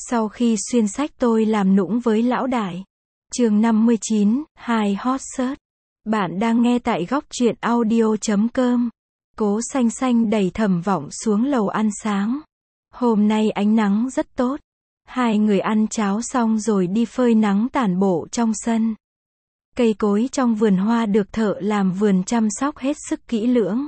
Sau khi xuyên sách tôi làm nũng với lão đại. Chương 59, 2 hot search. Bạn đang nghe tại góc truyện audio.com. Cố Xanh Xanh đẩy Thẩm Vọng xuống lầu ăn sáng. Hôm nay ánh nắng rất tốt. Hai người ăn cháo xong rồi đi phơi nắng tản bộ trong sân. Cây cối trong vườn hoa được thợ làm vườn chăm sóc hết sức kỹ lưỡng.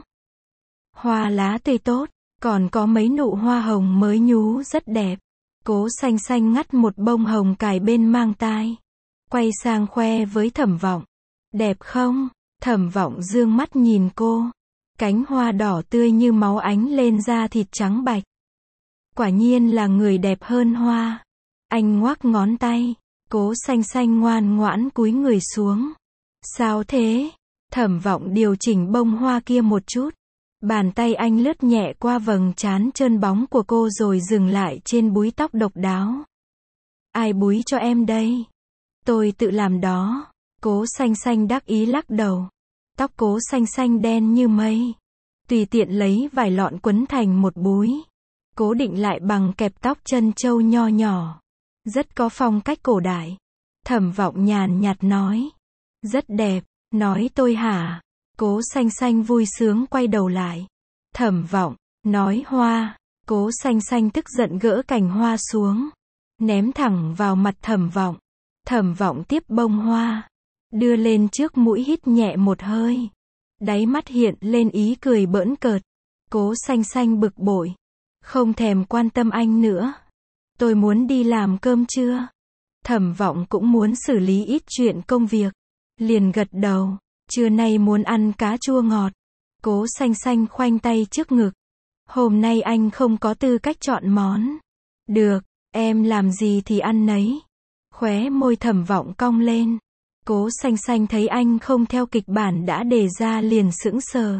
Hoa lá tươi tốt, còn có mấy nụ hoa hồng mới nhú rất đẹp. Cố Xanh Xanh ngắt một bông hồng cài bên mang tai. Quay sang khoe với Thẩm Vọng. Đẹp không? Thẩm Vọng dương mắt nhìn cô. Cánh hoa đỏ tươi như máu ánh lên da thịt trắng bạch. Quả nhiên là người đẹp hơn hoa. Anh ngoắc ngón tay. Cố Xanh Xanh ngoan ngoãn cúi người xuống. Sao thế? Thẩm Vọng điều chỉnh bông hoa kia một chút. Bàn tay anh lướt nhẹ qua vầng trán trơn bóng của cô rồi dừng lại trên búi tóc độc đáo. Ai búi cho em đây? Tôi tự làm đó. Cố Xanh Xanh đắc ý lắc đầu. Tóc Cố Xanh Xanh đen như mây. Tùy tiện lấy vải lọn quấn thành một búi. Cố định lại bằng kẹp tóc trân châu nho nhỏ. Rất có phong cách cổ đại. Thẩm Vọng nhàn nhạt nói. Rất đẹp, nói tôi hả? Cố Xanh Xanh vui sướng quay đầu lại. Thẩm Vọng, nói hoa. Cố Xanh Xanh tức giận gỡ cành hoa xuống. Ném thẳng vào mặt Thẩm Vọng. Thẩm Vọng tiếp bông hoa. Đưa lên trước mũi hít nhẹ một hơi. Đáy mắt hiện lên ý cười bỡn cợt. Cố Xanh Xanh bực bội. Không thèm quan tâm anh nữa. Tôi muốn đi làm cơm trưa. Thẩm Vọng cũng muốn xử lý ít chuyện công việc. Liền gật đầu. Trưa nay muốn ăn cá chua ngọt. Cố Xanh Xanh khoanh tay trước ngực. Hôm nay anh không có tư cách chọn món. Được, em làm gì thì ăn nấy. Khóe môi Thẩm Vọng cong lên. Cố Xanh Xanh thấy anh không theo kịch bản đã đề ra liền sững sờ.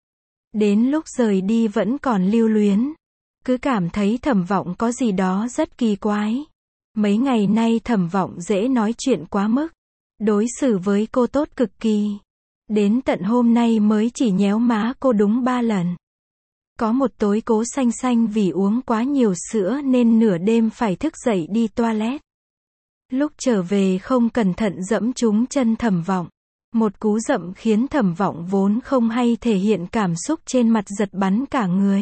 Đến lúc rời đi vẫn còn lưu luyến. Cứ cảm thấy Thẩm Vọng có gì đó rất kỳ quái. Mấy ngày nay Thẩm Vọng dễ nói chuyện quá mức. Đối xử với cô tốt cực kỳ. Đến tận hôm nay mới chỉ nhéo má cô đúng 3 lần. Có một tối Cố Xanh Xanh vì uống quá nhiều sữa nên nửa đêm phải thức dậy đi toilet. Lúc trở về không cẩn thận dẫm trúng chân Thẩm Vọng. Một cú dậm khiến Thẩm Vọng vốn không hay thể hiện cảm xúc trên mặt giật bắn cả người.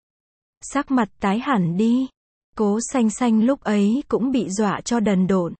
Sắc mặt tái hẳn đi. Cố Xanh Xanh lúc ấy cũng bị dọa cho đần độn.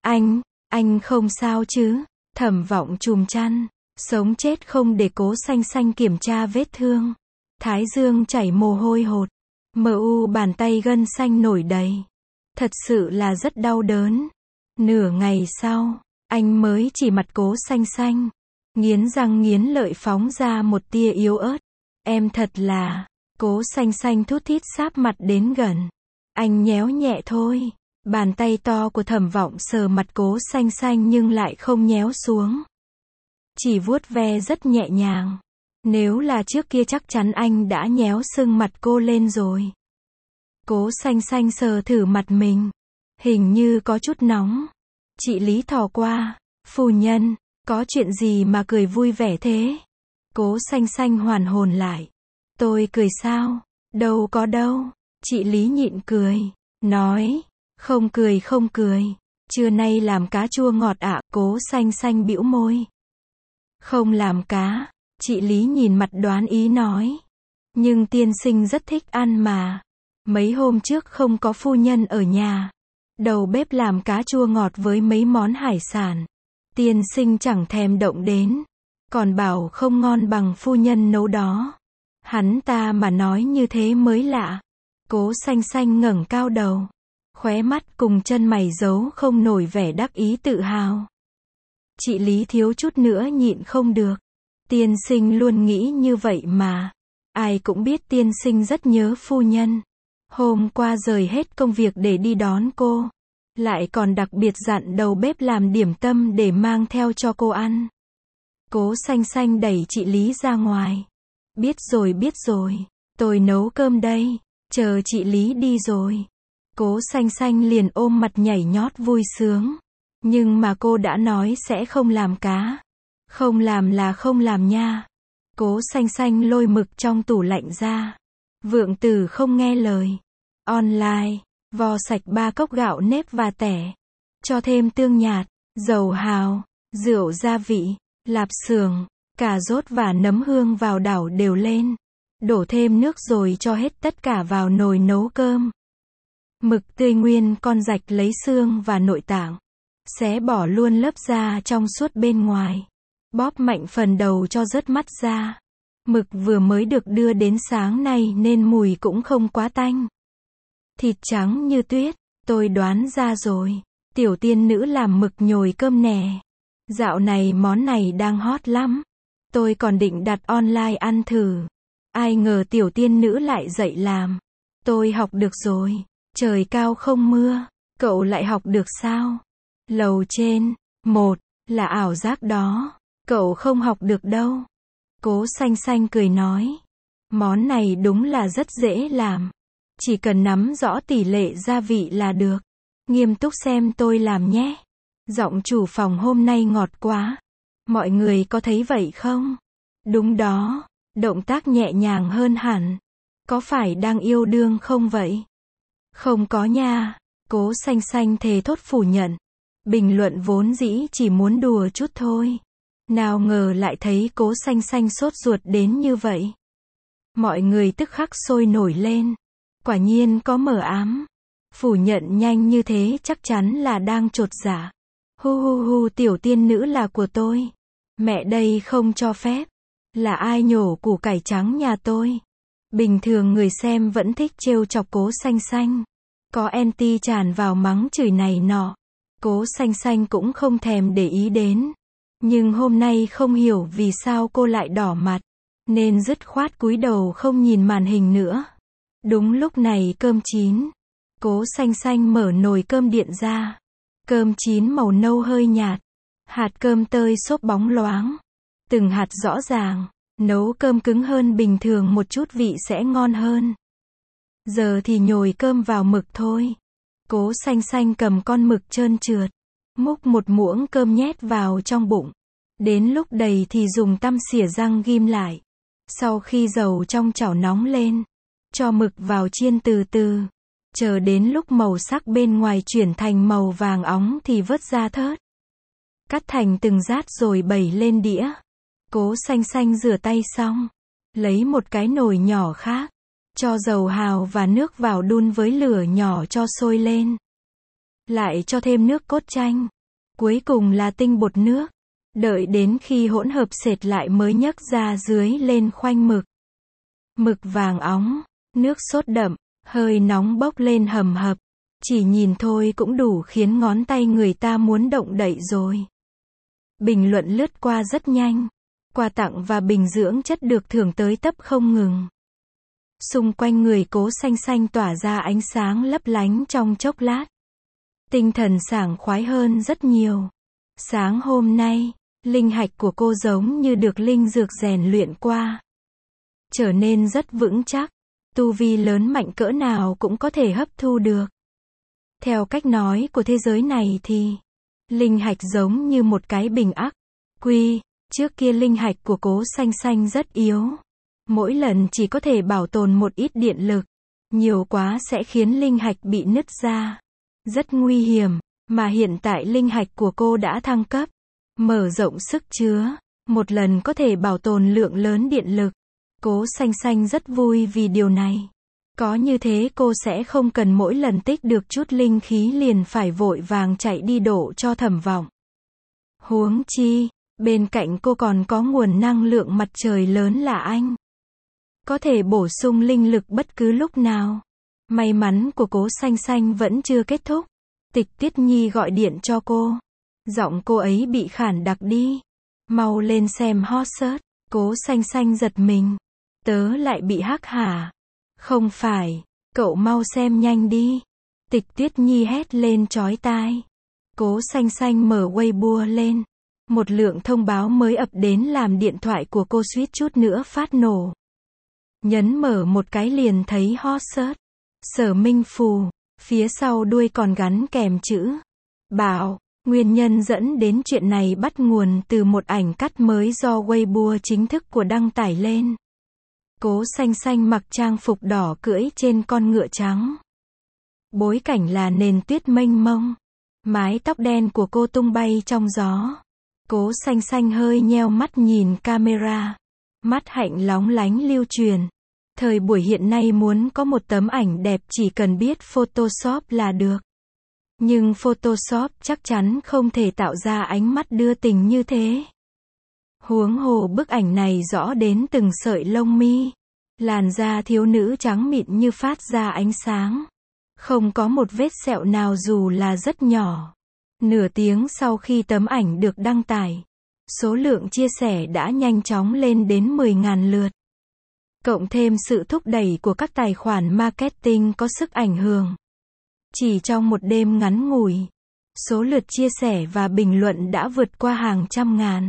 Anh không sao chứ? Thẩm Vọng trùm chăn. Sống chết không để Cố Xanh Xanh kiểm tra vết thương. Thái dương chảy mồ hôi hột. Bàn tay gân xanh nổi đầy. Thật sự là rất đau đớn. Nửa ngày sau, anh mới chỉ mặt Cố Xanh Xanh. Nghiến răng nghiến lợi phóng ra một tia yếu ớt. Em thật là... Cố Xanh Xanh thút thít sáp mặt đến gần. Anh nhéo nhẹ thôi. Bàn tay to của Thẩm Vọng sờ mặt Cố Xanh Xanh nhưng lại không nhéo xuống. Chỉ vuốt ve rất nhẹ nhàng. Nếu là trước kia chắc chắn anh đã nhéo sưng mặt cô lên rồi. Cố Xanh Xanh sờ thử mặt mình. Hình như có chút nóng. Chị Lý thò qua. Phu nhân, có chuyện gì mà cười vui vẻ thế? Cố Xanh Xanh hoàn hồn lại. Tôi cười sao? Đâu có đâu. Chị Lý nhịn cười. Nói. Không cười. Trưa nay làm cá chua ngọt ạ. Cố Xanh Xanh bĩu môi. Không làm cá. Chị Lý nhìn mặt đoán ý nói. Nhưng tiên sinh rất thích ăn mà. Mấy hôm trước không có phu nhân ở nhà. Đầu bếp làm cá chua ngọt với mấy món hải sản. Tiên sinh chẳng thèm động đến. Còn bảo không ngon bằng phu nhân nấu đó. Hắn ta mà nói như thế mới lạ. Cố Xanh Xanh ngẩng cao đầu. Khóe mắt cùng chân mày giấu không nổi vẻ đắc ý tự hào. Chị Lý thiếu chút nữa nhịn không được. Tiên sinh luôn nghĩ như vậy mà. Ai cũng biết tiên sinh rất nhớ phu nhân. Hôm qua rời hết công việc để đi đón cô. Lại còn đặc biệt dặn đầu bếp làm điểm tâm để mang theo cho cô ăn. Cố Xanh Xanh đẩy chị Lý ra ngoài. Biết rồi. Tôi nấu cơm đây. Chờ chị Lý đi rồi. Cố Xanh Xanh liền ôm mặt nhảy nhót vui sướng. Nhưng mà cô đã nói sẽ không làm cá. Không làm là không làm nha. Cố Xanh Xanh lôi mực trong tủ lạnh ra. Vượng Tử không nghe lời. Online. Vo sạch 3 cốc gạo nếp và tẻ. Cho thêm tương nhạt, dầu hào, rượu gia vị, lạp xưởng, cà rốt và nấm hương vào đảo đều lên. Đổ thêm nước rồi cho hết tất cả vào nồi nấu cơm. Mực tươi nguyên con rạch lấy xương và nội tạng. Xé bỏ luôn lớp da trong suốt bên ngoài. Bóp mạnh phần đầu cho rớt mắt ra. Mực vừa mới được đưa đến sáng nay nên mùi cũng không quá tanh. Thịt trắng như tuyết, tôi đoán ra rồi. Tiểu tiên nữ làm mực nhồi cơm nè. Dạo này món này đang hot lắm. Tôi còn định đặt online ăn thử. Ai ngờ tiểu tiên nữ lại dạy làm. Tôi học được rồi. Trời cao không mưa. Cậu lại học được sao? Lầu trên. 1. Là ảo giác đó. Cậu không học được đâu. Cố Xanh Xanh cười nói. Món này đúng là rất dễ làm. Chỉ cần nắm rõ tỷ lệ gia vị là được. Nghiêm túc xem tôi làm nhé. Giọng chủ phòng hôm nay ngọt quá. Mọi người có thấy vậy không? Đúng đó. Động tác nhẹ nhàng hơn hẳn. Có phải đang yêu đương không vậy? Không có nha. Cố Xanh Xanh thề thốt phủ nhận. Bình luận vốn dĩ chỉ muốn đùa chút thôi. Nào ngờ lại thấy Cố Xanh Xanh sốt ruột đến như vậy. Mọi người tức khắc sôi nổi lên. Quả nhiên có mờ ám. Phủ nhận nhanh như thế chắc chắn là đang chột dạ. Hu hu hu, tiểu tiên nữ là của tôi. Mẹ đây không cho phép. Là ai nhổ củ cải trắng nhà tôi? Bình thường người xem vẫn thích trêu chọc Cố Xanh Xanh. Có anti tràn vào mắng chửi này nọ. Cố Xanh Xanh cũng không thèm để ý đến. Nhưng hôm nay không hiểu vì sao cô lại đỏ mặt. Nên dứt khoát cúi đầu không nhìn màn hình nữa. Đúng lúc này cơm chín. Cố Xanh Xanh mở nồi cơm điện ra. Cơm chín màu nâu hơi nhạt. Hạt cơm tơi xốp bóng loáng. Từng hạt rõ ràng. Nấu cơm cứng hơn bình thường một chút vị sẽ ngon hơn. Giờ thì nhồi cơm vào mực thôi. Cố Xanh Xanh cầm con mực trơn trượt. Múc một muỗng cơm nhét vào trong bụng. Đến lúc đầy thì dùng tăm xỉa răng ghim lại. Sau khi dầu trong chảo nóng lên, cho mực vào chiên từ từ. Chờ đến lúc màu sắc bên ngoài chuyển thành màu vàng óng thì vớt ra thớt. Cắt thành từng rát rồi bày lên đĩa. Cố Xanh Xanh rửa tay xong. Lấy một cái nồi nhỏ khác. Cho dầu hào và nước vào đun với lửa nhỏ cho sôi lên. Lại cho thêm nước cốt chanh. Cuối cùng là tinh bột nước. Đợi đến khi hỗn hợp sệt lại mới nhấc ra dưới lên khoanh mực. Mực vàng óng, nước sốt đậm, hơi nóng bốc lên hầm hập. Chỉ nhìn thôi cũng đủ khiến ngón tay người ta muốn động đậy rồi. Bình luận lướt qua rất nhanh. Quà tặng và bình dưỡng chất được thưởng tới tấp không ngừng. Xung quanh người Cố Xanh Xanh tỏa ra ánh sáng lấp lánh trong chốc lát. Tinh thần sảng khoái hơn rất nhiều. Sáng hôm nay, linh hạch của cô giống như được linh dược rèn luyện qua. Trở nên rất vững chắc. Tu vi lớn mạnh cỡ nào cũng có thể hấp thu được. Theo cách nói của thế giới này thì, linh hạch giống như một cái bình ắc quy. Trước kia linh hạch của Cố Xanh Xanh rất yếu. Mỗi lần chỉ có thể bảo tồn một ít điện lực. Nhiều quá sẽ khiến linh hạch bị nứt ra. Rất nguy hiểm. Mà hiện tại linh hạch của cô đã thăng cấp. Mở rộng sức chứa. Một lần có thể bảo tồn lượng lớn điện lực. Cố Xanh Xanh rất vui vì điều này. Có như thế cô sẽ không cần mỗi lần tích được chút linh khí liền phải vội vàng chạy đi đổ cho Thẩm Vọng. Huống chi, bên cạnh cô còn có nguồn năng lượng mặt trời lớn là anh. Có thể bổ sung linh lực bất cứ lúc nào. May mắn của Cố Xanh Xanh vẫn chưa kết thúc. Tịch Tiết Nhi gọi điện cho cô. Giọng cô ấy bị khản đặc đi. Mau lên xem hot search. Cố Xanh Xanh giật mình. Tớ lại bị hack hả? Không phải. Cậu mau xem nhanh đi. Tịch Tiết Nhi hét lên chói tai. Cố Xanh Xanh mở Weibo lên. Một lượng thông báo mới ập đến làm điện thoại của cô suýt chút nữa phát nổ. Nhấn mở một cái liền thấy hot search. Sở Minh Phù. Phía sau đuôi còn gắn kèm chữ bảo. Nguyên nhân dẫn đến chuyện này bắt nguồn từ một ảnh cắt mới do Weibo chính thức của đăng tải lên. Cố Xanh Xanh mặc trang phục đỏ cưỡi trên con ngựa trắng. Bối cảnh là nền tuyết mênh mông. Mái tóc đen của cô tung bay trong gió. Cố Xanh Xanh hơi nheo mắt nhìn camera. Mắt hạnh lóng lánh lưu truyền. Thời buổi hiện nay muốn có một tấm ảnh đẹp chỉ cần biết Photoshop là được. Nhưng Photoshop chắc chắn không thể tạo ra ánh mắt đưa tình như thế. Huống hồ bức ảnh này rõ đến từng sợi lông mi. Làn da thiếu nữ trắng mịn như phát ra ánh sáng. Không có một vết sẹo nào dù là rất nhỏ. Nửa tiếng sau khi tấm ảnh được đăng tải, số lượng chia sẻ đã nhanh chóng lên đến 10.000 lượt. Cộng thêm sự thúc đẩy của các tài khoản marketing có sức ảnh hưởng. Chỉ trong một đêm ngắn ngủi, số lượt chia sẻ và bình luận đã vượt qua hàng trăm ngàn.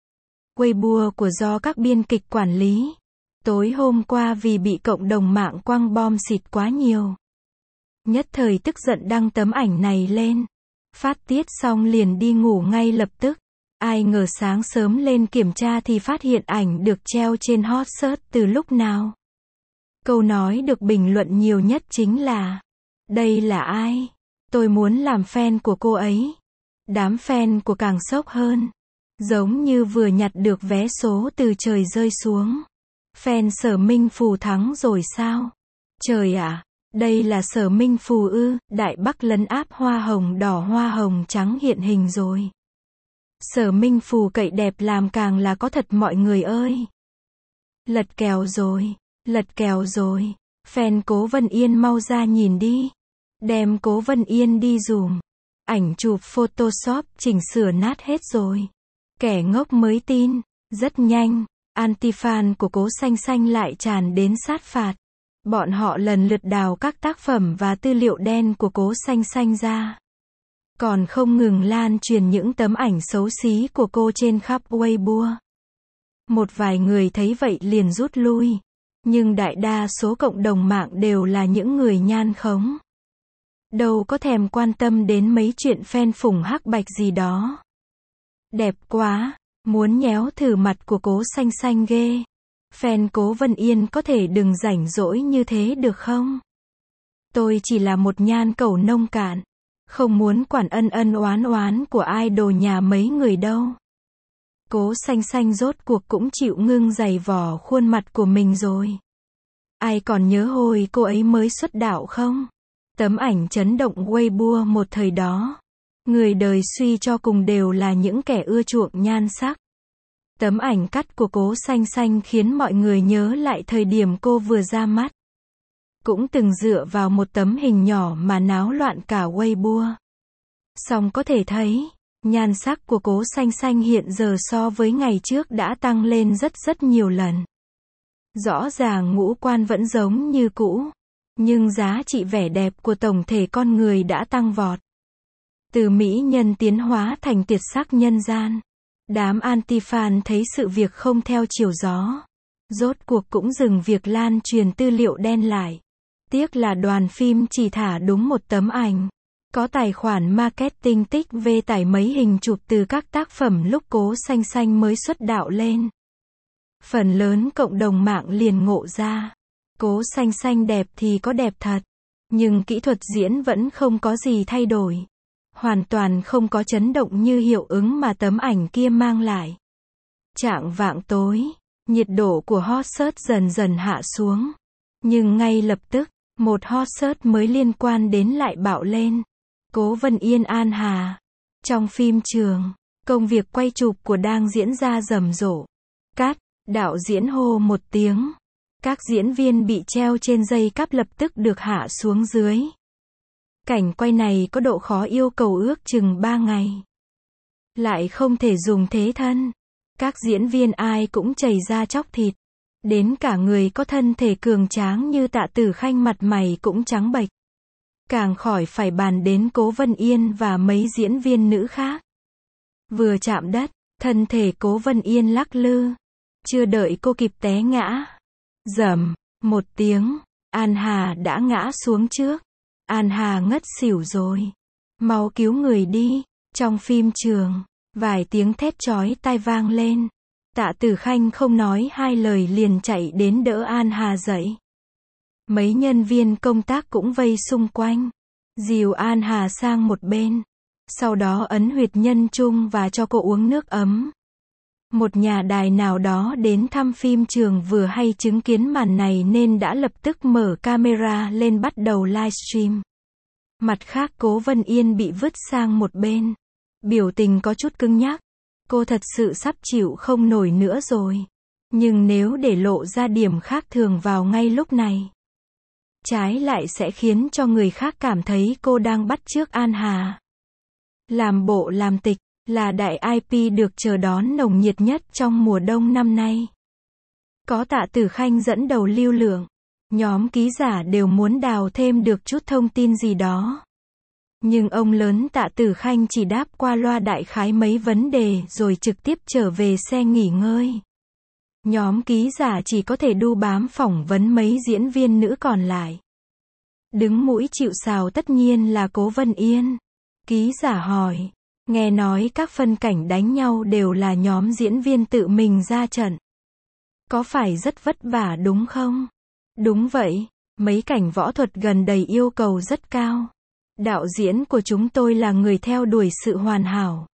Weibo của do các biên kịch quản lý. Tối hôm qua vì bị cộng đồng mạng quăng bom xịt quá nhiều. Nhất thời tức giận đăng tấm ảnh này lên. Phát tiết xong liền đi ngủ ngay lập tức. Ai ngờ sáng sớm lên kiểm tra thì phát hiện ảnh được treo trên hot search từ lúc nào. Câu nói được bình luận nhiều nhất chính là: đây là ai? Tôi muốn làm fan của cô ấy. Đám fan của càng sốc hơn. Giống như vừa nhặt được vé số từ trời rơi xuống. Fan Sở Minh Phù thắng rồi sao? Trời ạ, đây là Sở Minh Phù ư? Đại Bắc lấn áp hoa hồng đỏ hoa hồng trắng hiện hình rồi. Sở Minh Phù cậy đẹp làm càng là có thật mọi người ơi. Lật kèo rồi, lật kèo rồi. Fan Cố Vân Yên mau ra nhìn đi. Đem Cố Vân Yên đi dùm. Ảnh chụp Photoshop chỉnh sửa nát hết rồi. Kẻ ngốc mới tin. Rất nhanh, anti-fan của Cố Xanh Xanh lại tràn đến sát phạt. Bọn họ lần lượt đào các tác phẩm và tư liệu đen của Cố Xanh Xanh ra. Còn không ngừng lan truyền những tấm ảnh xấu xí của cô trên khắp Weibo. Một vài người thấy vậy liền rút lui. Nhưng đại đa số cộng đồng mạng đều là những người nhan khống. Đâu có thèm quan tâm đến mấy chuyện phen phủng hắc bạch gì đó. Đẹp quá, muốn nhéo thử mặt của Cố Xanh Xanh ghê. Fan Cố Vân Yên có thể đừng rảnh rỗi như thế được không? Tôi chỉ là một nhan cẩu nông cạn. Không muốn quản ân oán của idol nhà mấy người đâu. Cố Xanh Xanh rốt cuộc cũng chịu ngưng giày vò khuôn mặt của mình rồi. Ai còn nhớ hồi cô ấy mới xuất đạo không? Tấm ảnh chấn động Weibo một thời đó. Người đời suy cho cùng đều là những kẻ ưa chuộng nhan sắc. Tấm ảnh cắt của Cố Xanh Xanh khiến mọi người nhớ lại thời điểm cô vừa ra mắt. Cũng từng dựa vào một tấm hình nhỏ mà náo loạn cả Weibo. Song có thể thấy, nhan sắc của Cố Xanh Xanh hiện giờ so với ngày trước đã tăng lên rất nhiều lần. Rõ ràng ngũ quan vẫn giống như cũ, nhưng giá trị vẻ đẹp của tổng thể con người đã tăng vọt. Từ mỹ nhân tiến hóa thành tuyệt sắc nhân gian. Đám anti-fan thấy sự việc không theo chiều gió. Rốt cuộc cũng dừng việc lan truyền tư liệu đen lại. Tiếc là đoàn phim chỉ thả đúng một tấm ảnh. Có tài khoản marketing tích về tải mấy hình chụp từ các tác phẩm lúc Cố Xanh Xanh mới xuất đạo lên. Phần lớn cộng đồng mạng liền ngộ ra. Cố Xanh Xanh đẹp thì có đẹp thật. Nhưng kỹ thuật diễn vẫn không có gì thay đổi. Hoàn toàn không có chấn động như hiệu ứng mà tấm ảnh kia mang lại. Chạng vạng tối, nhiệt độ của hot search dần dần hạ xuống. Nhưng ngay lập tức, một hot search mới liên quan đến lại bạo lên. Cố Vân Yên An Hà. Trong phim trường, công việc quay chụp của đang diễn ra rầm rộ. Cắt, đạo diễn hô một tiếng. Các diễn viên bị treo trên dây cáp lập tức được hạ xuống dưới. Cảnh quay này có độ khó yêu cầu ước chừng 3 ngày. Lại không thể dùng thế thân. Các diễn viên ai cũng chảy ra chóc thịt. Đến cả người có thân thể cường tráng như Tạ Tử Khanh mặt mày cũng trắng bệch. Càng khỏi phải bàn đến Cố Vân Yên và mấy diễn viên nữ khác. Vừa chạm đất, thân thể Cố Vân Yên lắc lư. Chưa đợi cô kịp té ngã. Rầm, một tiếng, An Hà đã ngã xuống trước. An Hà ngất xỉu rồi. Mau cứu người đi. Trong phim trường, vài tiếng thét chói tai vang lên. Tạ Tử Khanh không nói hai lời liền chạy đến đỡ An Hà dậy. Mấy nhân viên công tác cũng vây xung quanh. dìu An Hà sang một bên. Sau đó ấn huyệt nhân trung và cho cô uống nước ấm. Một nhà đài nào đó đến thăm phim trường vừa hay chứng kiến màn này nên đã lập tức mở camera lên bắt đầu livestream. Mặt khác Cố Vân Yên bị vứt sang một bên. Biểu tình có chút cứng nhắc. Cô thật sự sắp chịu không nổi nữa rồi. Nhưng nếu để lộ ra điểm khác thường vào ngay lúc này, trái lại sẽ khiến cho người khác cảm thấy cô đang bắt chước An Hà. Làm bộ làm tịch là đại IP được chờ đón nồng nhiệt nhất trong mùa đông năm nay. Có Tạ Tử Khanh dẫn đầu lưu lượng. Nhóm ký giả đều muốn đào thêm được chút thông tin gì đó. Nhưng ông lớn Tạ Tử Khanh chỉ đáp qua loa đại khái mấy vấn đề rồi trực tiếp trở về xe nghỉ ngơi. Nhóm ký giả chỉ có thể đu bám phỏng vấn mấy diễn viên nữ còn lại. Đứng mũi chịu sào tất nhiên là Cố Vân Yên. Ký giả hỏi, nghe nói các phân cảnh đánh nhau đều là nhóm diễn viên tự mình ra trận. Có phải rất vất vả đúng không? Đúng vậy, mấy cảnh võ thuật gần đây yêu cầu rất cao. Đạo diễn của chúng tôi là người theo đuổi sự hoàn hảo.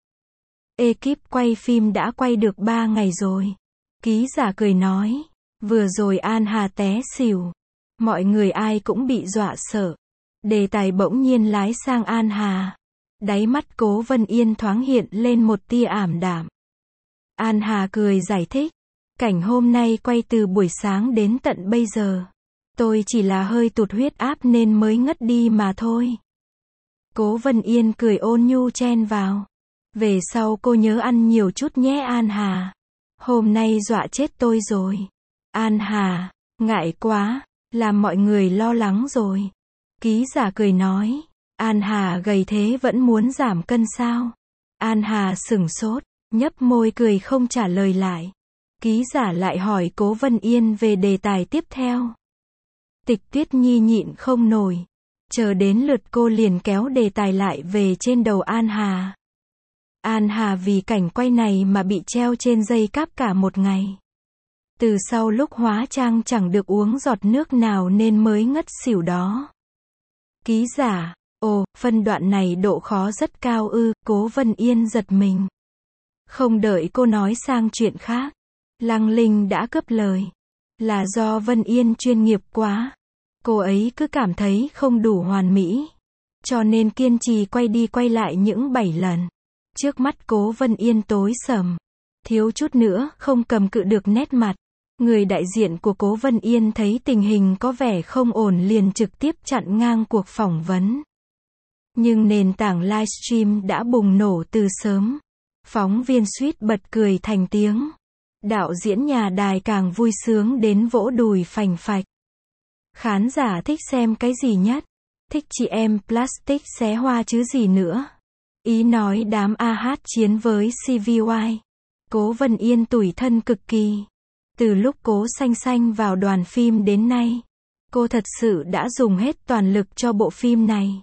Ekip quay phim đã quay được 3 ngày rồi. Ký giả cười nói, vừa rồi An Hà té xỉu. Mọi người ai cũng bị dọa sợ. Đề tài bỗng nhiên lái sang An Hà. Đáy mắt Cố Vân Yên thoáng hiện lên một tia ảm đạm. An Hà cười giải thích, cảnh hôm nay quay từ buổi sáng đến tận bây giờ. Tôi chỉ là hơi tụt huyết áp nên mới ngất đi mà thôi. Cố Vân Yên cười ôn nhu chen vào. Về sau cô nhớ ăn nhiều chút nhé An Hà. Hôm nay dọa chết tôi rồi. An Hà, ngại quá, làm mọi người lo lắng rồi. Ký giả cười nói, An Hà gầy thế vẫn muốn giảm cân sao? An Hà sửng sốt, nhấp môi cười không trả lời lại. Ký giả lại hỏi Cố Vân Yên về đề tài tiếp theo. Tịch Tuyết Nhi nhịn không nổi. Chờ đến lượt cô liền kéo đề tài lại về trên đầu An Hà. An Hà vì cảnh quay này mà bị treo trên dây cáp cả một ngày. Từ sau lúc hóa trang chẳng được uống giọt nước nào nên mới ngất xỉu đó. Ký giả, ồ, phân đoạn này độ khó rất cao ư, Cố Vân Yên giật mình. Không đợi cô nói sang chuyện khác, Lăng Linh đã cướp lời. Là do Vân Yên chuyên nghiệp quá. Cô ấy cứ cảm thấy không đủ hoàn mỹ. Cho nên kiên trì quay đi quay lại những 7 lần. Trước mắt Cố Vân Yên tối sầm. Thiếu chút nữa không cầm cự được nét mặt. Người đại diện của Cố Vân Yên thấy tình hình có vẻ không ổn liền trực tiếp chặn ngang cuộc phỏng vấn. Nhưng nền tảng livestream đã bùng nổ từ sớm. Phóng viên suýt bật cười thành tiếng. Đạo diễn nhà đài càng vui sướng đến vỗ đùi phành phạch. Khán giả thích xem cái gì nhất? Thích chị em plastic xé hoa chứ gì nữa? Ý nói đám AH chiến với CVY. Cố Vân Yên tủi thân cực kỳ. Từ lúc Cố Xanh Xanh vào đoàn phim đến nay, cô thật sự đã dùng hết toàn lực cho bộ phim này.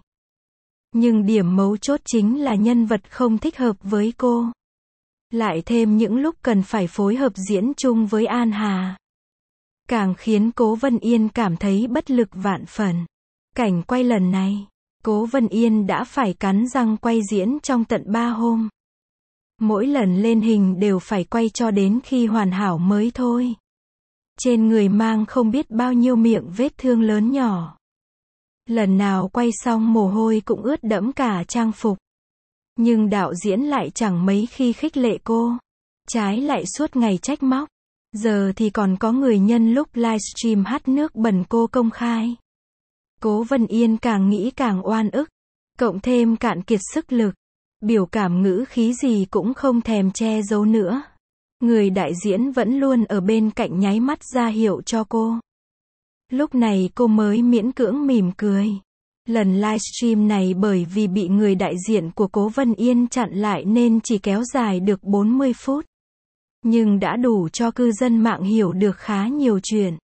Nhưng điểm mấu chốt chính là nhân vật không thích hợp với cô. Lại thêm những lúc cần phải phối hợp diễn chung với An Hà. Càng khiến Cố Vân Yên cảm thấy bất lực vạn phần. Cảnh quay lần này, Cố Vân Yên đã phải cắn răng quay diễn trong tận 3 hôm. Mỗi lần lên hình đều phải quay cho đến khi hoàn hảo mới thôi. Trên người mang không biết bao nhiêu miệng vết thương lớn nhỏ. Lần nào quay xong mồ hôi cũng ướt đẫm cả trang phục. Nhưng đạo diễn lại chẳng mấy khi khích lệ cô. Trái lại suốt ngày trách móc. Giờ thì còn có người nhân lúc livestream hắt nước bẩn cô công khai. Cố Vân Yên càng nghĩ càng oan ức. Cộng thêm cạn kiệt sức lực. Biểu cảm ngữ khí gì cũng không thèm che giấu nữa. Người đại diễn vẫn luôn ở bên cạnh nháy mắt ra hiệu cho cô. Lúc này cô mới miễn cưỡng mỉm cười. Lần livestream này bởi vì bị người đại diện của Cố Vân Yên chặn lại nên chỉ kéo dài được 40 phút. Nhưng đã đủ cho cư dân mạng hiểu được khá nhiều chuyện.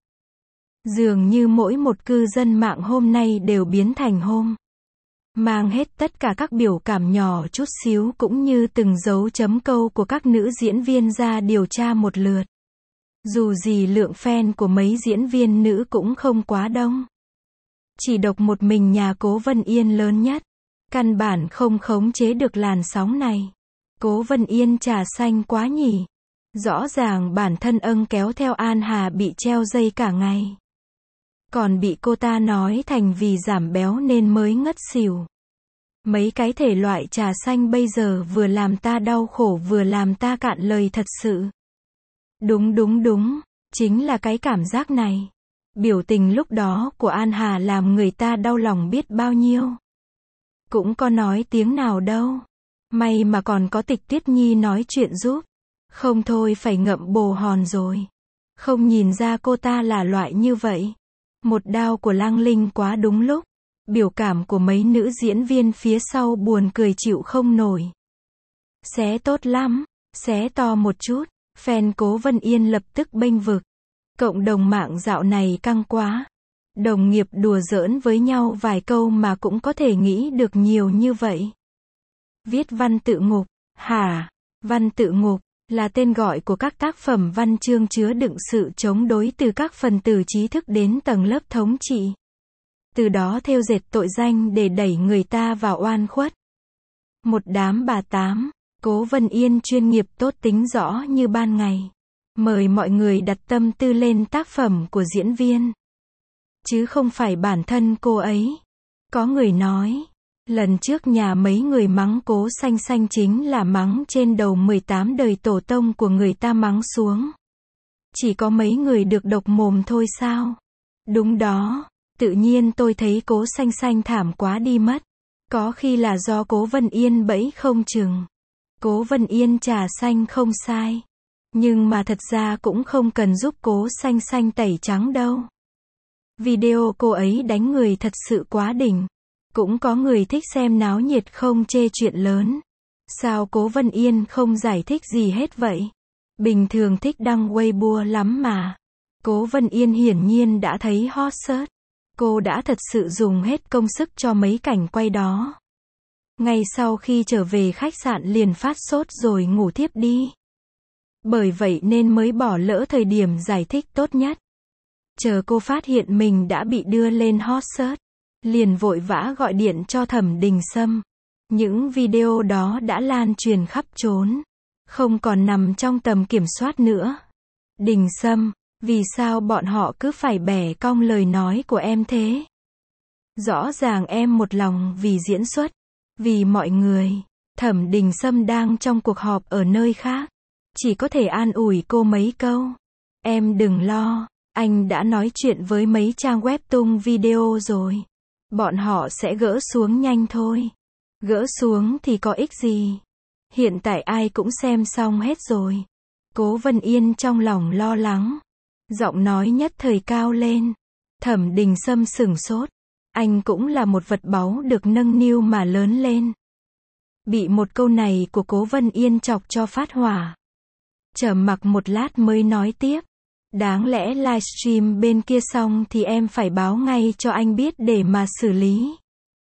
Dường như mỗi một cư dân mạng hôm nay đều biến thành hôm. Mang hết tất cả các biểu cảm nhỏ chút xíu cũng như từng dấu chấm câu của các nữ diễn viên ra điều tra một lượt. Dù gì lượng fan của mấy diễn viên nữ cũng không quá đông. Chỉ độc một mình nhà Cố Vân Yên lớn nhất. Căn bản không khống chế được làn sóng này. Cố Vân Yên trà xanh quá nhỉ. Rõ ràng bản thân kéo theo An Hà bị treo dây cả ngày. Còn bị cô ta nói thành vì giảm béo nên mới ngất xỉu. Mấy cái thể loại trà xanh bây giờ vừa làm ta đau khổ vừa làm ta cạn lời thật sự. Đúng, chính là cái cảm giác này. Biểu tình lúc đó của An Hà làm người ta đau lòng biết bao nhiêu. Cũng có nói tiếng nào đâu. May mà còn có Tịch Tuyết Nhi nói chuyện giúp. Không thôi phải ngậm bồ hòn rồi. Không nhìn ra cô ta là loại như vậy. Một đao của Lang Linh quá đúng lúc. Biểu cảm của mấy nữ diễn viên phía sau buồn cười chịu không nổi. Xé tốt lắm, xé to một chút. Fan Cố Vân Yên lập tức bênh vực. Cộng đồng mạng dạo này căng quá. Đồng nghiệp đùa giỡn với nhau vài câu mà cũng có thể nghĩ được nhiều như vậy. Viết văn tự ngục, hả? Văn tự ngục là tên gọi của các tác phẩm văn chương chứa đựng sự chống đối từ các phần tử trí thức đến tầng lớp thống trị. Từ đó thêu dệt tội danh để đẩy người ta vào oan khuất. Một đám bà tám, Cố Vân Yên chuyên nghiệp tốt tính rõ như ban ngày. Mời mọi người đặt tâm tư lên tác phẩm của diễn viên. Chứ không phải bản thân cô ấy. Có người nói, lần trước nhà mấy người mắng Cố Xanh Xanh chính là mắng trên đầu 18 đời tổ tông của người ta mắng xuống. Chỉ có mấy người được độc mồm thôi sao? Đúng đó, tự nhiên tôi thấy Cố Xanh Xanh thảm quá đi mất. Có khi là do Cố Vân Yên bẫy không chừng. Cố Vân Yên trà xanh không sai. Nhưng mà thật ra cũng không cần giúp Cố Xanh Xanh tẩy trắng đâu. Video cô ấy đánh người thật sự quá đỉnh. Cũng có người thích xem náo nhiệt không chê chuyện lớn. Sao Cố Vân Yên không giải thích gì hết vậy? Bình thường thích đăng Weibo lắm mà. Cố Vân Yên hiển nhiên đã thấy hot search. Cô đã thật sự dùng hết công sức cho mấy cảnh quay đó. Ngay sau khi trở về khách sạn liền phát sốt rồi ngủ thiếp đi. Bởi vậy nên mới bỏ lỡ thời điểm giải thích tốt nhất. Chờ cô phát hiện mình đã bị đưa lên hot search, liền vội vã gọi điện cho Thẩm Đình Sâm. Những video đó đã lan truyền khắp trốn, không còn nằm trong tầm kiểm soát nữa. Đình Sâm, vì sao bọn họ cứ phải bẻ cong lời nói của em thế? Rõ ràng em một lòng vì diễn xuất, vì mọi người. Thẩm Đình Sâm đang trong cuộc họp ở nơi khác. Chỉ có thể an ủi cô mấy câu. Em đừng lo, anh đã nói chuyện với mấy trang web tung video rồi. Bọn họ sẽ gỡ xuống nhanh thôi. Gỡ xuống thì có ích gì? Hiện tại ai cũng xem xong hết rồi. Cố Vân Yên trong lòng lo lắng. Giọng nói nhất thời cao lên. Thẩm Đình Sâm sửng sốt. Anh cũng là một vật báu được nâng niu mà lớn lên. Bị một câu này của Cố Vân Yên chọc cho phát hỏa. Trầm mặc một lát mới nói tiếp. Đáng lẽ livestream bên kia xong thì em phải báo ngay cho anh biết để mà xử lý.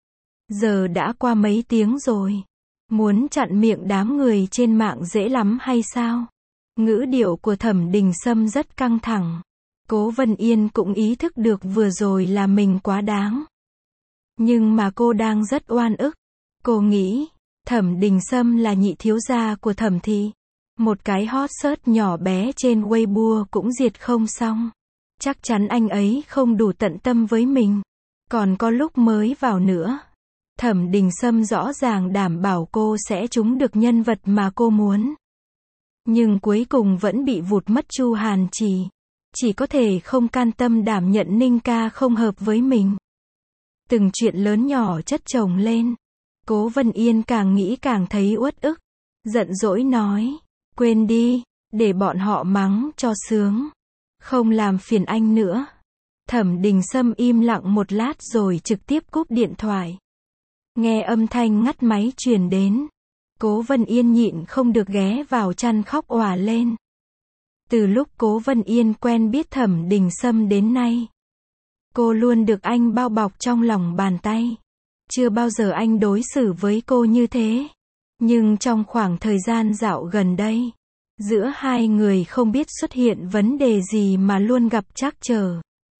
Giờ đã qua mấy tiếng rồi. Muốn chặn miệng đám người trên mạng dễ lắm hay sao? Ngữ điệu của Thẩm Đình Sâm rất căng thẳng. Cố Vân Yên cũng ý thức được vừa rồi là mình quá đáng. Nhưng mà cô đang rất oan ức. Cô nghĩ, Thẩm Đình Sâm là nhị thiếu gia của Thẩm thị. Một cái hot search nhỏ bé trên Weibo cũng diệt không xong. Chắc chắn anh ấy không đủ tận tâm với mình. Còn có lúc mới vào nữa. Thẩm Đình Sâm rõ ràng đảm bảo cô sẽ trúng được nhân vật mà cô muốn. Nhưng cuối cùng vẫn bị vụt mất Chu Hàn Chỉ có thể không can tâm đảm nhận Ninh ca không hợp với mình. Từng chuyện lớn nhỏ chất chồng lên. Cố Vân Yên càng nghĩ càng thấy uất ức. Giận dỗi nói. Quên đi, để bọn họ mắng cho sướng. Không làm phiền anh nữa. Thẩm Đình Sâm im lặng một lát rồi trực tiếp cúp điện thoại. Nghe âm thanh ngắt máy truyền đến. Cố Vân Yên nhịn không được ghé vào chăn khóc òa lên. Từ lúc Cố Vân Yên quen biết Thẩm Đình Sâm đến nay, cô luôn được anh bao bọc trong lòng bàn tay. Chưa bao giờ anh đối xử với cô như thế. Nhưng trong khoảng thời gian dạo gần đây, giữa hai người không biết xuất hiện vấn đề gì mà luôn gặp trắc trở.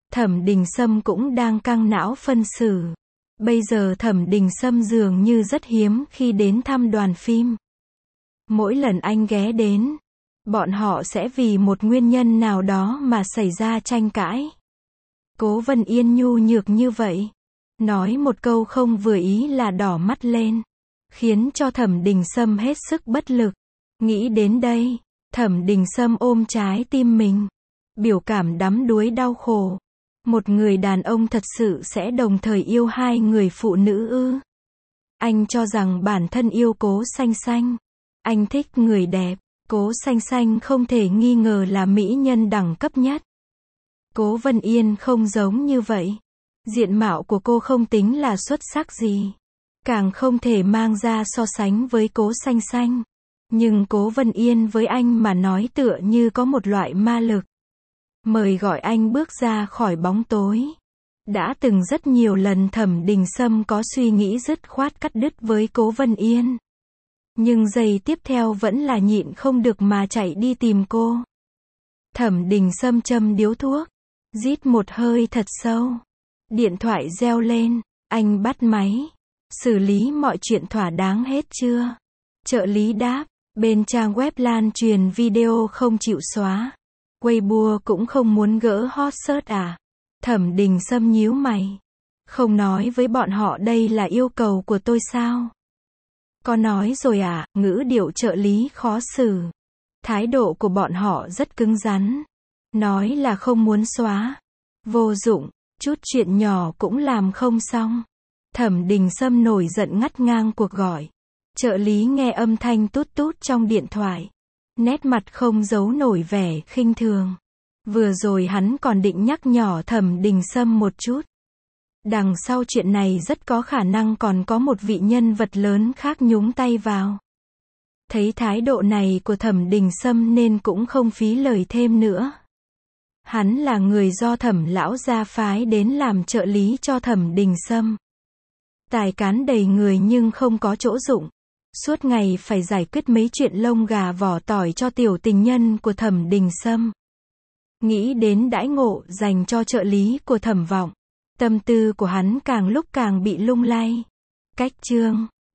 Thẩm Đình Sâm cũng đang căng não phân xử. Bây giờ Thẩm Đình Sâm dường như rất hiếm khi đến thăm đoàn phim. Mỗi lần anh ghé đến, bọn họ sẽ vì một nguyên nhân nào đó mà xảy ra tranh cãi. Cố Vân Yên nhu nhược như vậy, nói một câu không vừa ý là đỏ mắt lên, khiến cho Thẩm Đình Sâm hết sức bất lực. Nghĩ đến đây, Thẩm Đình Sâm ôm trái tim mình, biểu cảm đắm đuối đau khổ. Một người đàn ông thật sự sẽ đồng thời yêu hai người phụ nữ ư? Anh cho rằng bản thân yêu Cố Xanh Xanh. Anh thích người đẹp. Cố Xanh Xanh không thể nghi ngờ là mỹ nhân đẳng cấp nhất. Cố Vân Yên không giống như vậy. Diện mạo của cô không tính là xuất sắc gì, càng không thể mang ra so sánh với Cố Xanh Xanh. Nhưng Cố Vân Yên với anh mà nói tựa như có một loại ma lực, mời gọi anh bước ra khỏi bóng tối. Đã từng rất nhiều lần Thẩm Đình Sâm có suy nghĩ dứt khoát cắt đứt với Cố Vân Yên. Nhưng giây tiếp theo vẫn là nhịn không được mà chạy đi tìm cô. Thẩm Đình Sâm châm điếu thuốc, rít một hơi thật sâu. Điện thoại reo lên, anh bắt máy. Xử lý mọi chuyện thỏa đáng hết chưa? Trợ lý đáp, bên trang web lan truyền video không chịu xóa. Weibo cũng không muốn gỡ hot search à? Thẩm Đình Sâm nhíu mày. Không nói với bọn họ đây là yêu cầu của tôi sao? Có nói rồi à? Ngữ điệu trợ lý khó xử. Thái độ của bọn họ rất cứng rắn. Nói là không muốn xóa. Vô dụng, chút chuyện nhỏ cũng làm không xong. Thẩm Đình Sâm nổi giận ngắt ngang cuộc gọi. Trợ lý nghe âm thanh tút tút trong điện thoại, nét mặt không giấu nổi vẻ khinh thường. Vừa rồi hắn còn định nhắc nhở Thẩm Đình Sâm một chút. Đằng sau chuyện này rất có khả năng còn có một vị nhân vật lớn khác nhúng tay vào. Thấy thái độ này của Thẩm Đình Sâm nên cũng không phí lời thêm nữa. Hắn là người do Thẩm lão gia phái đến làm trợ lý cho Thẩm Đình Sâm. Tài cán đầy người nhưng không có chỗ dụng. Suốt ngày phải giải quyết mấy chuyện lông gà vỏ tỏi cho tiểu tình nhân của Thẩm Đình Sâm. Nghĩ đến đãi ngộ dành cho trợ lý của Thẩm Vọng, tâm tư của hắn càng lúc càng bị lung lay. Cách chương